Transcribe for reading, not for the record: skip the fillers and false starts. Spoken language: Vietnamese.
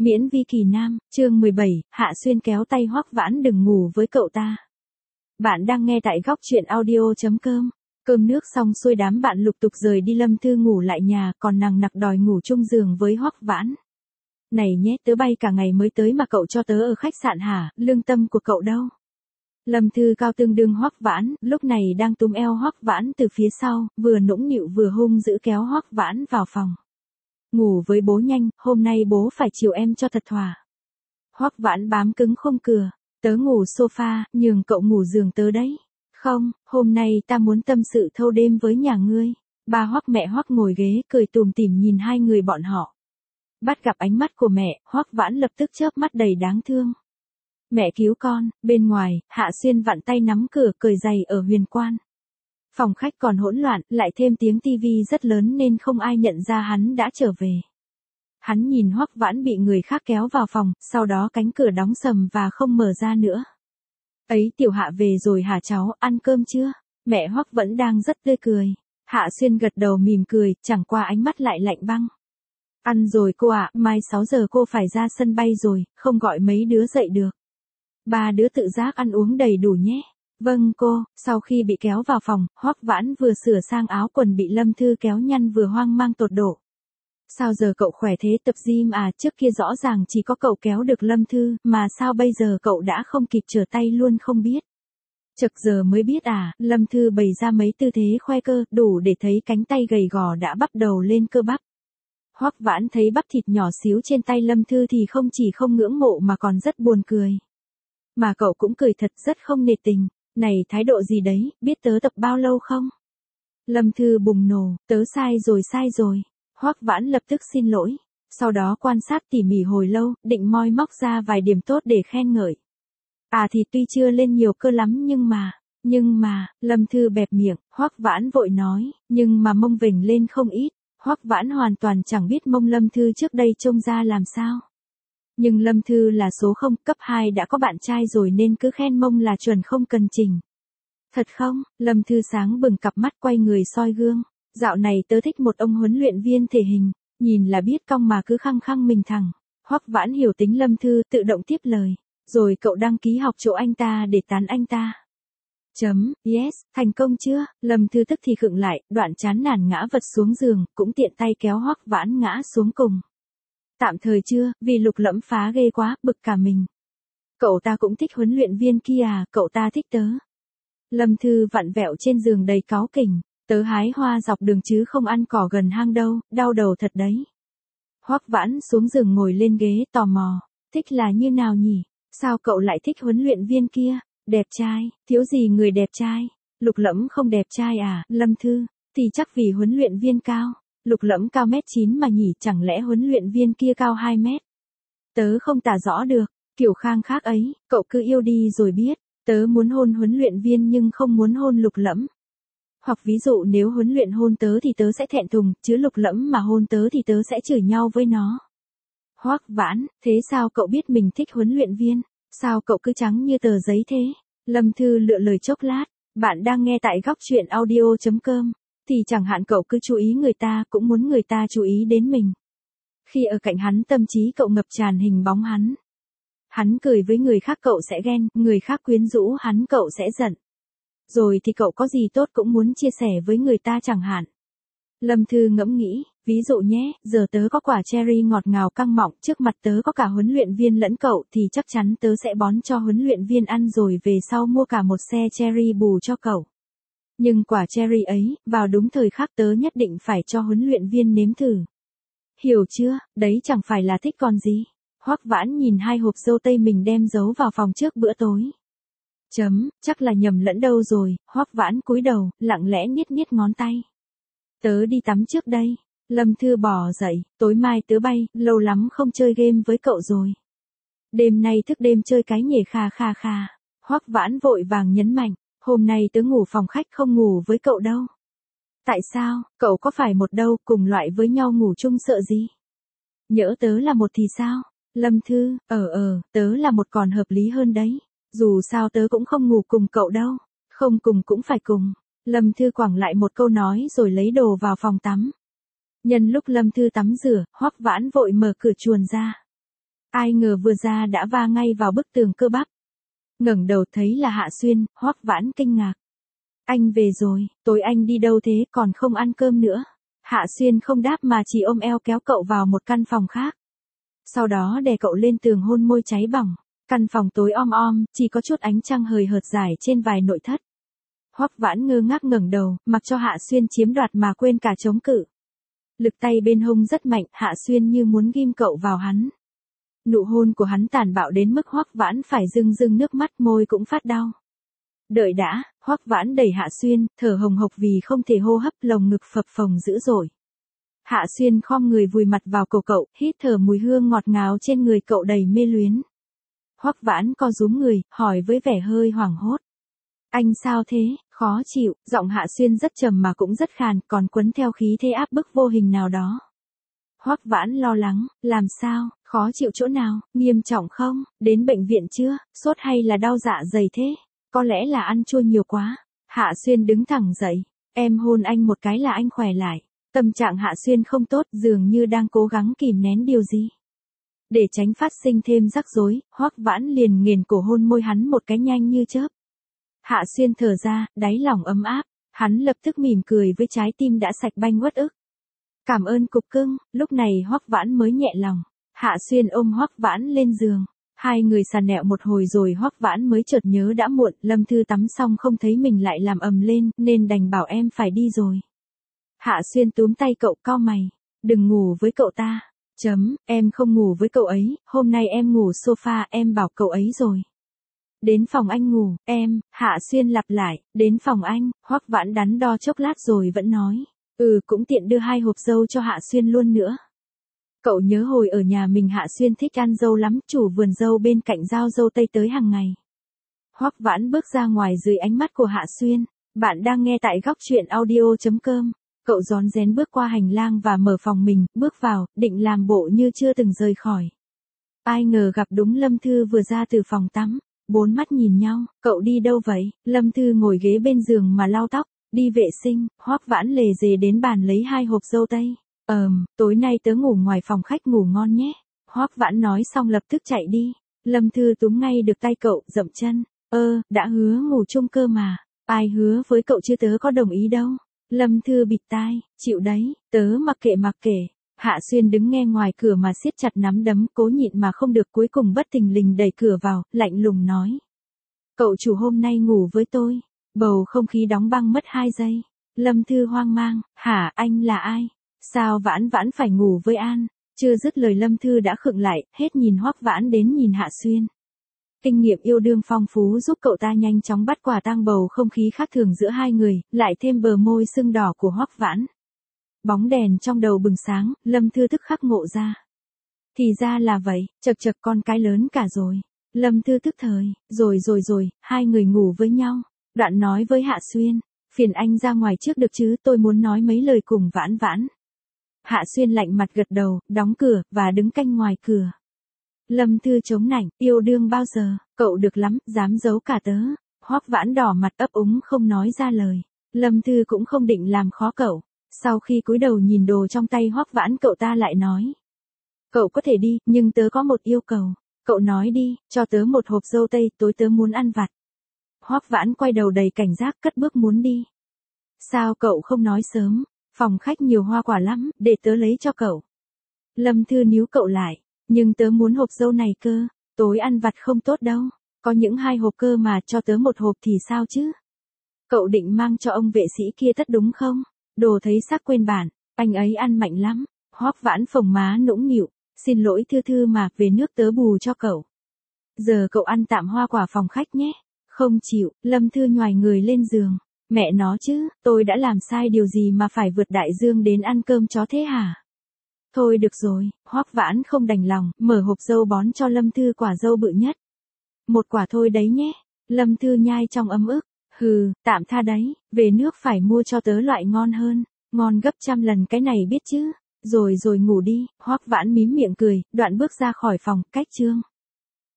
Miễn vi kỳ nam, chương 17, Hạ Xuyên kéo tay Hoắc Vãn đừng ngủ với cậu ta. Bạn đang nghe tại góc truyện audio.com. Cơm nước xong xuôi đám bạn lục tục rời đi, Lâm Thư ngủ lại nhà, còn nàng nặc đòi ngủ chung giường với Hoắc Vãn. Này nhé, tớ bay cả ngày mới tới mà cậu cho tớ ở khách sạn hả, lương tâm của cậu đâu? Lâm Thư cao tương đương Hoắc Vãn, lúc này đang túm eo Hoắc Vãn từ phía sau, vừa nũng nịu vừa hung dữ kéo Hoắc Vãn vào phòng. Ngủ với bố nhanh, hôm nay bố phải chiều em cho thật thỏa. Hoắc Vãn bám cứng không cừa, tớ ngủ sofa, nhường cậu ngủ giường tớ đấy. Không, hôm nay ta muốn tâm sự thâu đêm với nhà ngươi. Ba Hoắc mẹ Hoắc ngồi ghế cười tủm tỉm nhìn hai người bọn họ. Bắt gặp ánh mắt của mẹ, Hoắc Vãn lập tức chớp mắt đầy đáng thương. Mẹ cứu con, bên ngoài, Hạ Xuyên vặn tay nắm cửa cởi giày ở Huyền Quan. Phòng khách còn hỗn loạn, lại thêm tiếng tivi rất lớn nên không ai nhận ra hắn đã trở về. Hắn nhìn Hoắc Vãn bị người khác kéo vào phòng, sau đó cánh cửa đóng sầm và không mở ra nữa. Ấy tiểu Hạ về rồi hả cháu, ăn cơm chưa? Mẹ Hoắc vẫn đang rất tươi cười. Hạ Xuyên gật đầu mỉm cười, chẳng qua ánh mắt lại lạnh băng. Ăn rồi cô ạ, mai 6 giờ cô phải ra sân bay rồi, không gọi mấy đứa dậy được. Ba đứa tự giác ăn uống đầy đủ nhé. Vâng cô. Sau khi bị kéo vào phòng, Hoắc Vãn vừa sửa sang áo quần bị Lâm Thư kéo nhăn vừa hoang mang tột độ. Sao giờ cậu khỏe thế, tập gym à, trước kia rõ ràng chỉ có cậu kéo được Lâm Thư, mà sao bây giờ cậu đã không kịp trở tay luôn không biết. Chực giờ mới biết à, Lâm Thư bày ra mấy tư thế khoe cơ, đủ để thấy cánh tay gầy gò đã bắt đầu lên cơ bắp. Hoắc Vãn thấy bắp thịt nhỏ xíu trên tay Lâm Thư thì không chỉ không ngưỡng mộ mà còn rất buồn cười. Mà cậu cũng cười thật rất không nể tình. Này thái độ gì đấy, biết tớ tập bao lâu không? Lâm Thư bùng nổ, tớ sai rồi. Hoắc Vãn lập tức xin lỗi. Sau đó quan sát tỉ mỉ hồi lâu, định moi móc ra vài điểm tốt để khen ngợi. À thì tuy chưa lên nhiều cơ lắm nhưng mà, Lâm Thư bẹp miệng, Hoắc Vãn vội nói, nhưng mà mông vểnh lên không ít. Hoắc Vãn hoàn toàn chẳng biết mông Lâm Thư trước đây trông ra làm sao. Nhưng Lâm Thư là số 0, cấp 2 đã có bạn trai rồi nên cứ khen mông là chuẩn không cần chỉnh. Thật không? Lâm Thư sáng bừng cặp mắt quay người soi gương. Dạo này tớ thích một ông huấn luyện viên thể hình, nhìn là biết cong mà cứ khăng khăng mình thẳng. Hoắc Vãn hiểu tính Lâm Thư tự động tiếp lời. Rồi cậu đăng ký học chỗ anh ta để tán anh ta. Yes, thành công chưa? Lâm Thư tức thì khựng lại, đoạn chán nản ngã vật xuống giường, cũng tiện tay kéo Hoắc Vãn ngã xuống cùng. Tạm thời chưa, vì Lục Lẫm phá ghê quá, bực cả mình. Cậu ta cũng thích huấn luyện viên kia à, cậu ta thích tớ. Lâm Thư vặn vẹo trên giường đầy cáu kỉnh, tớ hái hoa dọc đường chứ không ăn cỏ gần hang đâu, đau đầu thật đấy. Hoắc Vãn xuống giường ngồi lên ghế tò mò, thích là như nào nhỉ, sao cậu lại thích huấn luyện viên kia, đẹp trai, thiếu gì người đẹp trai, Lục Lẫm không đẹp trai à, Lâm Thư, thì chắc vì huấn luyện viên cao. Lục Lẫm cao 1m9 mà nhỉ, chẳng lẽ huấn luyện viên kia cao 2 mét? Tớ không tả rõ được, kiểu khang khác ấy, cậu cứ yêu đi rồi biết, tớ muốn hôn huấn luyện viên nhưng không muốn hôn Lục Lẫm. Hoặc ví dụ nếu huấn luyện hôn tớ thì tớ sẽ thẹn thùng, chứ Lục Lẫm mà hôn tớ thì tớ sẽ chửi nhau với nó. Hoắc Vãn, thế sao cậu biết mình thích huấn luyện viên? Sao cậu cứ trắng như tờ giấy thế? Lâm Thư lựa lời chốc lát, bạn đang nghe tại góc truyện audio.com. Thì chẳng hạn cậu cứ chú ý người ta, cũng muốn người ta chú ý đến mình. Khi ở cạnh hắn tâm trí cậu ngập tràn hình bóng hắn. Hắn cười với người khác cậu sẽ ghen, người khác quyến rũ hắn cậu sẽ giận. Rồi thì cậu có gì tốt cũng muốn chia sẻ với người ta chẳng hạn. Lâm Thư ngẫm nghĩ, ví dụ nhé, giờ tớ có quả cherry ngọt ngào căng mọng, trước mặt tớ có cả huấn luyện viên lẫn cậu thì chắc chắn tớ sẽ bón cho huấn luyện viên ăn rồi về sau mua cả một xe cherry bù cho cậu. Nhưng quả cherry ấy, vào đúng thời khắc tớ nhất định phải cho huấn luyện viên nếm thử. Hiểu chưa, đấy chẳng phải là thích còn gì. Hoắc Vãn nhìn 2 hộp dâu tây mình đem giấu vào phòng trước bữa tối. Chắc là nhầm lẫn đâu rồi, Hoắc Vãn cúi đầu, lặng lẽ niết ngón tay. Tớ đi tắm trước đây. Lâm Thư bò dậy, tối mai tớ bay, lâu lắm không chơi game với cậu rồi. Đêm nay thức đêm chơi cái nhể kha. Hoắc Vãn vội vàng nhấn mạnh. Hôm nay tớ ngủ phòng khách không ngủ với cậu đâu. Tại sao, cậu có phải một đâu, cùng loại với nhau ngủ chung sợ gì? Nhỡ tớ là một thì sao? Lâm Thư, tớ là một còn hợp lý hơn đấy. Dù sao tớ cũng không ngủ cùng cậu đâu. Không cùng cũng phải cùng. Lâm Thư quẳng lại một câu nói rồi lấy đồ vào phòng tắm. Nhân lúc Lâm Thư tắm rửa, Hoắc Vãn vội mở cửa chuồn ra. Ai ngờ vừa ra đã va ngay vào bức tường cơ bắp. Ngẩng đầu thấy là Hạ Xuyên, Hoắc Vãn kinh ngạc. Anh về rồi, tối anh đi đâu thế, còn không ăn cơm nữa. Hạ Xuyên không đáp mà chỉ ôm eo kéo cậu vào một căn phòng khác. Sau đó đè cậu lên tường hôn môi cháy bỏng. Căn phòng tối om om, chỉ có chút ánh trăng hời hợt rải trên vài nội thất. Hoắc Vãn ngơ ngác ngẩng đầu, mặc cho Hạ Xuyên chiếm đoạt mà quên cả chống cự. Lực tay bên hông rất mạnh, Hạ Xuyên như muốn ghim cậu vào hắn. Nụ hôn của hắn tàn bạo đến mức Hoắc Vãn phải rưng rưng nước mắt, môi cũng phát đau. Đợi đã, Hoắc Vãn đẩy Hạ Xuyên, thở hồng hộc vì không thể hô hấp, lồng ngực phập phồng dữ dội. Hạ Xuyên khom người vùi mặt vào cổ cậu, hít thở mùi hương ngọt ngào trên người cậu đầy mê luyến. Hoắc Vãn co rúm người, hỏi với vẻ hơi hoảng hốt. Anh sao thế, khó chịu, giọng Hạ Xuyên rất trầm mà cũng rất khàn, còn quấn theo khí thế áp bức vô hình nào đó. Hoắc Vãn lo lắng, làm sao, khó chịu chỗ nào, nghiêm trọng không, đến bệnh viện chưa, sốt hay là đau dạ dày thế, có lẽ là ăn chua nhiều quá. Hạ Xuyên đứng thẳng dậy, em hôn anh một cái là anh khỏe lại. Tâm trạng Hạ Xuyên không tốt, dường như đang cố gắng kìm nén điều gì. Để tránh phát sinh thêm rắc rối, Hoắc Vãn liền nghiền cổ hôn môi hắn một cái nhanh như chớp. Hạ Xuyên thở ra, đáy lòng ấm áp, hắn lập tức mỉm cười với trái tim đã sạch banh uất ức. Cảm ơn cục cưng, lúc này Hoắc Vãn mới nhẹ lòng. Hạ Xuyên ôm Hoắc Vãn lên giường. Hai người sàn nẹo một hồi rồi Hoắc Vãn mới chợt nhớ đã muộn, Lâm Thư tắm xong không thấy mình lại làm ầm lên, nên đành bảo em phải đi rồi. Hạ Xuyên túm tay cậu, cau mày. Đừng ngủ với cậu ta. Em không ngủ với cậu ấy, hôm nay em ngủ sofa, em bảo cậu ấy rồi. Đến phòng anh ngủ, em, Hạ Xuyên lặp lại, đến phòng anh. Hoắc Vãn đắn đo chốc lát rồi vẫn nói. Cũng tiện đưa 2 hộp dâu cho Hạ Xuyên luôn nữa. Cậu nhớ hồi ở nhà mình Hạ Xuyên thích ăn dâu lắm, chủ vườn dâu bên cạnh giao dâu tây tới hàng ngày. Hoắc Vãn bước ra ngoài dưới ánh mắt của Hạ Xuyên. Bạn đang nghe tại góc truyện audio.com. Cậu rón rén bước qua hành lang và mở phòng mình, bước vào, định làm bộ như chưa từng rời khỏi. Ai ngờ gặp đúng Lâm Thư vừa ra từ phòng tắm. Bốn mắt nhìn nhau, cậu đi đâu vậy? Lâm Thư ngồi ghế bên giường mà lau tóc. Đi vệ sinh. Hoắc Vãn lề dề đến bàn lấy 2 hộp dâu tây. Tối nay tớ ngủ ngoài phòng khách, ngủ ngon nhé. Hoắc Vãn nói xong lập tức chạy đi. Lâm Thư túm ngay được tay cậu, dậm chân. Đã hứa ngủ chung cơ mà. Ai hứa với cậu chứ, tớ có đồng ý đâu. Lâm Thư bịt tai, chịu đấy, tớ mặc kệ. Hạ Xuyên đứng nghe ngoài cửa mà siết chặt nắm đấm, cố nhịn mà không được, cuối cùng bất thình lình đẩy cửa vào, lạnh lùng nói. Cậu chủ hôm nay ngủ với tôi. Bầu không khí đóng băng mất 2 giây. Lâm Thư hoang mang, hả, anh là ai? Sao Vãn Vãn phải ngủ với An? Chưa dứt lời Lâm Thư đã khựng lại, hết nhìn Hoắc Vãn đến nhìn Hạ Xuyên. Kinh nghiệm yêu đương phong phú giúp cậu ta nhanh chóng bắt quả tang bầu không khí khác thường giữa hai người, lại thêm bờ môi sưng đỏ của Hoắc Vãn. Bóng đèn trong đầu bừng sáng, Lâm Thư tức khắc ngộ ra. Thì ra là vậy, chật con cái lớn cả rồi. Lâm Thư tức thời, rồi, hai người ngủ với nhau. Đoạn nói với Hạ Xuyên, phiền anh ra ngoài trước được chứ, tôi muốn nói mấy lời cùng Vãn Vãn. Hạ Xuyên lạnh mặt gật đầu, đóng cửa, và đứng canh ngoài cửa. Lâm Thư chống nạnh, yêu đương bao giờ, cậu được lắm, dám giấu cả tớ. Hoắc Vãn đỏ mặt ấp úng không nói ra lời. Lâm Thư cũng không định làm khó cậu. Sau khi cúi đầu nhìn đồ trong tay Hoắc Vãn, cậu ta lại nói. Cậu có thể đi, nhưng tớ có một yêu cầu. Cậu nói đi, cho tớ 1 hộp dâu tây, tối tớ muốn ăn vặt. Hoắc Vãn quay đầu đầy cảnh giác, cất bước muốn đi. Sao cậu không nói sớm, phòng khách nhiều hoa quả lắm, để tớ lấy cho cậu. Lâm Thư níu cậu lại, nhưng tớ muốn hộp dâu này cơ, tối ăn vặt không tốt đâu, có những 2 hộp cơ mà, cho tớ 1 hộp thì sao chứ? Cậu định mang cho ông vệ sĩ kia tất đúng không? Đồ thấy xác quên bản, anh ấy ăn mạnh lắm. Hoắc Vãn phồng má nũng nịu, xin lỗi Thư mà, về nước tớ bù cho cậu. Giờ cậu ăn tạm hoa quả phòng khách nhé. Không chịu, Lâm Thư nhoài người lên giường. Mẹ nó chứ, tôi đã làm sai điều gì mà phải vượt đại dương đến ăn cơm chó thế hả? Thôi được rồi, Hoắc Vãn không đành lòng, mở hộp dâu bón cho Lâm Thư quả dâu bự nhất. 1 quả thôi đấy nhé. Lâm Thư nhai trong ấm ức. Tạm tha đấy, về nước phải mua cho tớ loại ngon hơn, ngon gấp 100 lần cái này biết chứ. Rồi ngủ đi. Hoắc Vãn mím miệng cười, đoạn bước ra khỏi phòng, cách chương.